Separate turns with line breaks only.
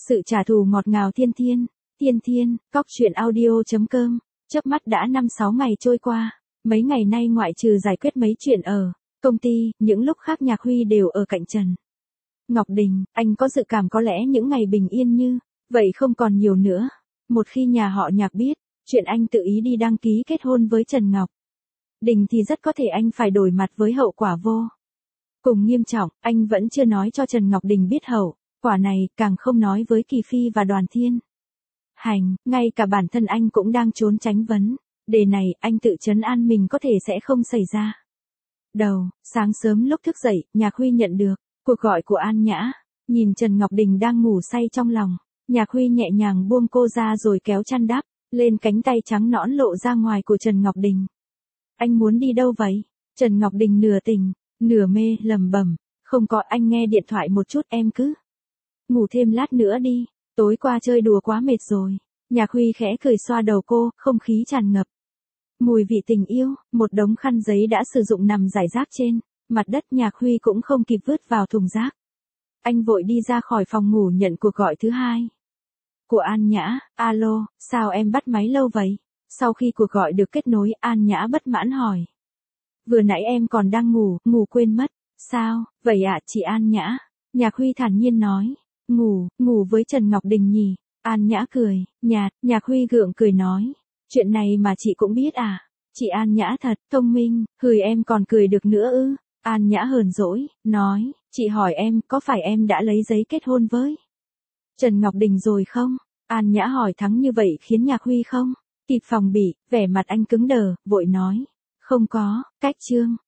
Sự trả thù ngọt ngào thiên thiên, cóc truyện audio.com, chớp mắt đã 5-6 ngày trôi qua, mấy ngày nay ngoại trừ giải quyết mấy chuyện ở công ty, những lúc khác Nhạc Huy đều ở cạnh Trần Ngọc Đình, anh có dự cảm có lẽ những ngày bình yên như vậy không còn nhiều nữa. Một khi nhà họ Nhạc biết chuyện anh tự ý đi đăng ký kết hôn với Trần Ngọc Đình thì rất có thể anh phải đối mặt với hậu quả vô cùng nghiêm trọng. Anh vẫn chưa nói cho Trần Ngọc Đình biết hậu quả này, càng không nói với Kỳ Phi và Đoàn Thiên Hành, ngay cả bản thân anh cũng đang trốn tránh vấn đề này. Anh tự trấn an mình có thể sẽ không xảy ra. Sáng sớm lúc thức dậy, Nhạc Huy nhận được cuộc gọi của An Nhã. Nhìn Trần Ngọc Đình đang ngủ say trong lòng, Nhạc Huy nhẹ nhàng buông cô ra rồi kéo chăn đắp lên cánh tay trắng nõn lộ ra ngoài của Trần Ngọc Đình. Anh muốn đi đâu vậy? Trần Ngọc Đình nửa tỉnh, nửa mê lẩm bẩm. Không có, anh nghe điện thoại một chút, em cứ ngủ thêm lát nữa đi, tối qua chơi đùa quá mệt rồi. Nhạc Huy khẽ cười xoa đầu cô, không khí tràn ngập mùi vị tình yêu. Một đống khăn giấy đã sử dụng nằm rải rác trên mặt đất, Nhạc Huy cũng không kịp vứt vào thùng rác. Anh vội đi ra khỏi phòng ngủ nhận cuộc gọi thứ hai của An Nhã. Alo, sao em bắt máy lâu vậy? Sau khi cuộc gọi được kết nối, An Nhã bất mãn hỏi. Vừa nãy em còn đang ngủ quên mất. Sao, vậy ạ chị An Nhã? Nhạc Huy thản nhiên nói. Ngủ với Trần Ngọc Đình nhỉ? An Nhã cười nhạt. Nhạc Huy gượng cười nói. Chuyện này mà chị cũng biết à? Chị An Nhã thật thông minh, em còn cười được nữa ư? An Nhã hờn dỗi, nói. Chị hỏi em, có phải em đã lấy giấy kết hôn với Trần Ngọc Đình rồi không? An Nhã hỏi thắng như vậy khiến Nhạc Huy không kịp phòng bị, vẻ mặt anh cứng đờ, vội nói. Không có, cách chương.